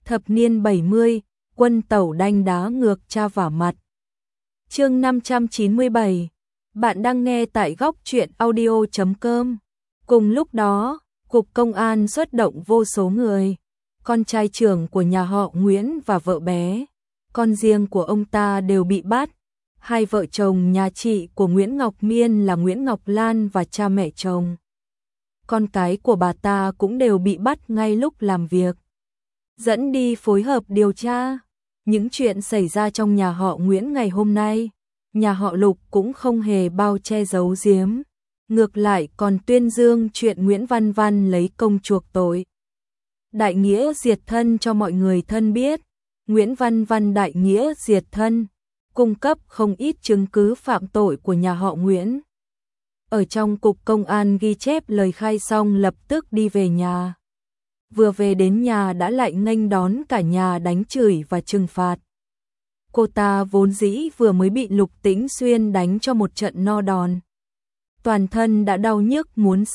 Thập niên 70, quân tẩu đanh đá ngược cha vả mặt. Chương 597. Bạn đang nghe tại góc truyện audio.com. Cùng lúc đó, cục công an xuất động vô số người. Con trai trưởng của nhà họ Nguyễn và vợ bé, con riêng của ông ta đều bị bắt. Hai vợ chồng nhà chị của Nguyễn Ngọc Miên là Nguyễn Ngọc Lan và cha mẹ chồng. Con cái của bà ta cũng đều bị bắt ngay lúc làm việc. Dẫn đi phối hợp điều tra. Những chuyện xảy ra trong nhà họ Nguyễn ngày hôm nay, nhà họ Lục cũng không hề bao che giấu giếm. Ngược lại còn tuyên dương chuyện Nguyễn Văn Văn lấy công chuộc tội. Đại nghĩa diệt thân cho mọi người thân biết. Nguyễn Văn Văn đại nghĩa diệt thân, cung cấp không ít chứng cứ phạm tội của nhà họ Nguyễn. Ở trong cục công an ghi chép lời khai xong lập tức đi về nhà. Vừa về đến nhà đã lại nghênh đón cả nhà đánh chửi và trừng phạt. Cô ta vốn dĩ vừa mới bị Lục Tĩnh Xuyên đánh cho một trận no đòn. Toàn thân đã đau nhức muốn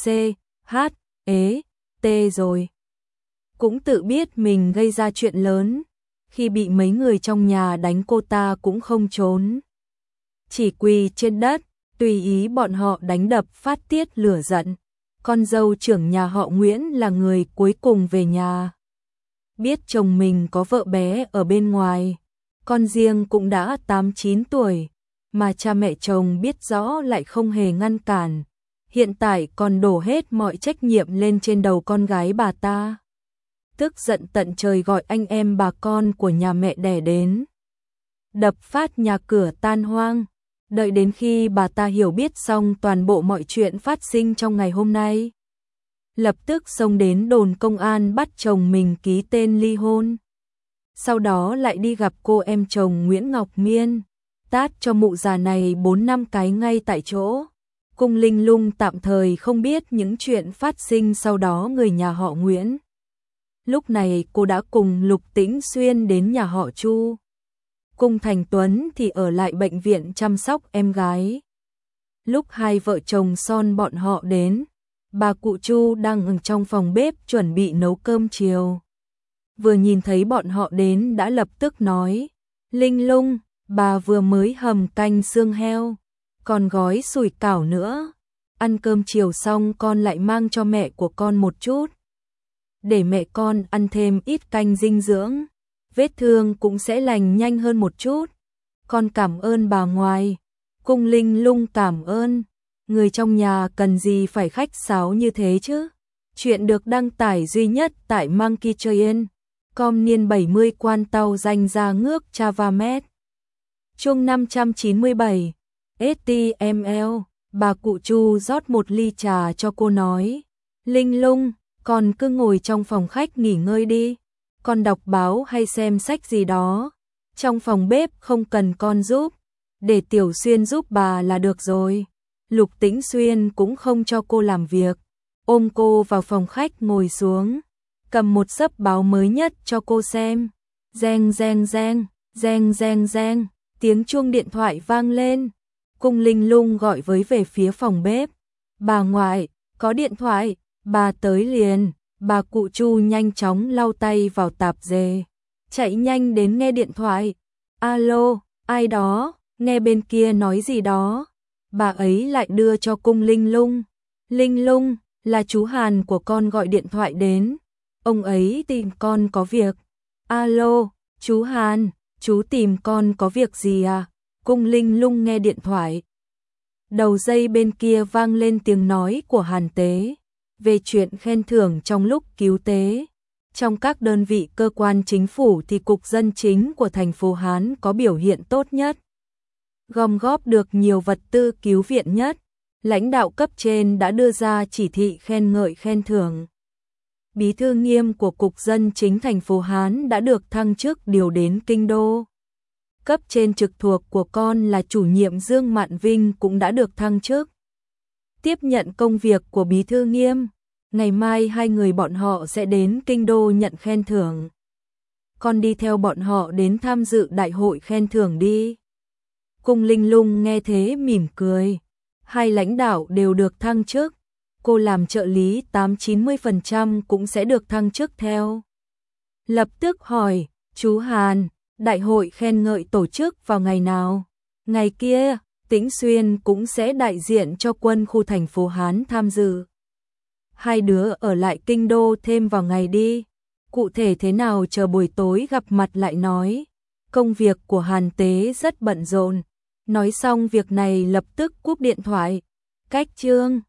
tê rồi. Cũng tự biết mình gây ra chuyện lớn. Khi bị mấy người trong nhà đánh cô ta cũng không trốn. Chỉ quỳ trên đất, tùy ý bọn họ đánh đập phát tiết lửa giận. Con dâu trưởng nhà họ Nguyễn là người cuối cùng về nhà. Biết chồng mình có vợ bé ở bên ngoài, con riêng cũng đã 8-9 tuổi, mà cha mẹ chồng biết rõ lại không hề ngăn cản. Hiện tại còn đổ hết mọi trách nhiệm lên trên đầu con gái bà ta. Tức giận tận trời gọi anh em bà con của nhà mẹ đẻ đến. Đập phát nhà cửa tan hoang. Đợi đến khi bà ta hiểu biết xong toàn bộ mọi chuyện phát sinh trong ngày hôm nay, lập tức xông đến đồn công an bắt chồng mình ký tên ly hôn. Sau đó lại đi gặp cô em chồng Nguyễn Ngọc Miên, tát cho mụ già này 4-5 cái ngay tại chỗ. Cung Linh Lung tạm thời không biết những chuyện phát sinh sau đó người nhà họ Nguyễn. Lúc này cô đã cùng Lục Tĩnh Xuyên đến nhà họ Chu. Cung Thành Tuấn thì ở lại bệnh viện chăm sóc em gái. Lúc hai vợ chồng son bọn họ đến, bà cụ Chu đang ở trong phòng bếp chuẩn bị nấu cơm chiều. Vừa nhìn thấy bọn họ đến đã lập tức nói: Linh Lung, bà vừa mới hầm canh xương heo, còn gói sủi cảo nữa. Ăn cơm chiều xong con lại mang cho mẹ của con một chút, để mẹ con ăn thêm ít canh dinh dưỡng. Vết thương cũng sẽ lành nhanh hơn một chút. Con cảm ơn bà ngoại. Cung Linh Lung cảm ơn. Người trong nhà cần gì phải khách sáo như thế chứ. Chuyện được đăng tải duy nhất tại Monkey Train. Com niên 70 quan tàu danh ra ngước Chavamet. Chương 597. STML. Bà cụ Chu rót một ly trà cho cô nói: Linh Lung, con cứ ngồi trong phòng khách nghỉ ngơi đi. Con đọc báo hay xem sách gì đó. Trong phòng bếp không cần con giúp, để Tiểu Xuyên giúp bà là được rồi. Lục Tĩnh Xuyên cũng không cho cô làm việc, ôm cô vào phòng khách ngồi xuống, cầm một xấp báo mới nhất cho cô xem. Reng reng reng, reng reng reng, tiếng chuông điện thoại vang lên. Cung Linh Lung gọi với về phía phòng bếp: Bà ngoại, có điện thoại, bà tới liền. Bà cụ Chu nhanh chóng lau tay vào tạp dề, chạy nhanh đến nghe điện thoại. Alo, ai đó, nghe bên kia nói gì đó. Bà ấy lại đưa cho Cung Linh Lung. Linh Lung, là chú Hàn của con gọi điện thoại đến. Ông ấy tìm con có việc. Alo, chú Hàn, chú tìm con có việc gì à? Cung Linh Lung nghe điện thoại. Đầu dây bên kia vang lên tiếng nói của Hàn Tế về chuyện khen thưởng trong lúc cứu tế. Trong các đơn vị cơ quan chính phủ thì Cục Dân chính của thành phố Hán có biểu hiện tốt nhất, gom góp được nhiều vật tư cứu viện nhất. Lãnh đạo cấp trên đã đưa ra chỉ thị khen ngợi khen thưởng. Bí thư Nghiêm của Cục Dân chính thành phố Hán đã được thăng chức điều đến Kinh Đô. Cấp trên trực thuộc của con là chủ nhiệm Dương Mạn Vinh cũng đã được thăng chức, tiếp nhận công việc của Bí thư Nghiêm. Ngày mai hai người bọn họ sẽ đến Kinh Đô nhận khen thưởng. Con đi theo bọn họ đến tham dự đại hội khen thưởng đi. Cung Linh Lung nghe thế mỉm cười. Hai lãnh đạo đều được thăng chức. Cô làm trợ lý 80-90% cũng sẽ được thăng chức theo. lập tức hỏi, chú Hàn, đại hội khen ngợi tổ chức vào ngày nào? Ngày kia, Tĩnh Xuyên cũng sẽ đại diện cho quân khu thành phố Hán tham dự. Hai đứa ở lại kinh đô thêm vào ngày đi. Cụ thể thế nào chờ buổi tối gặp mặt lại nói. Công việc của Hàn Tế rất bận rộn. Nói xong việc này lập tức cúp điện thoại. Cách chương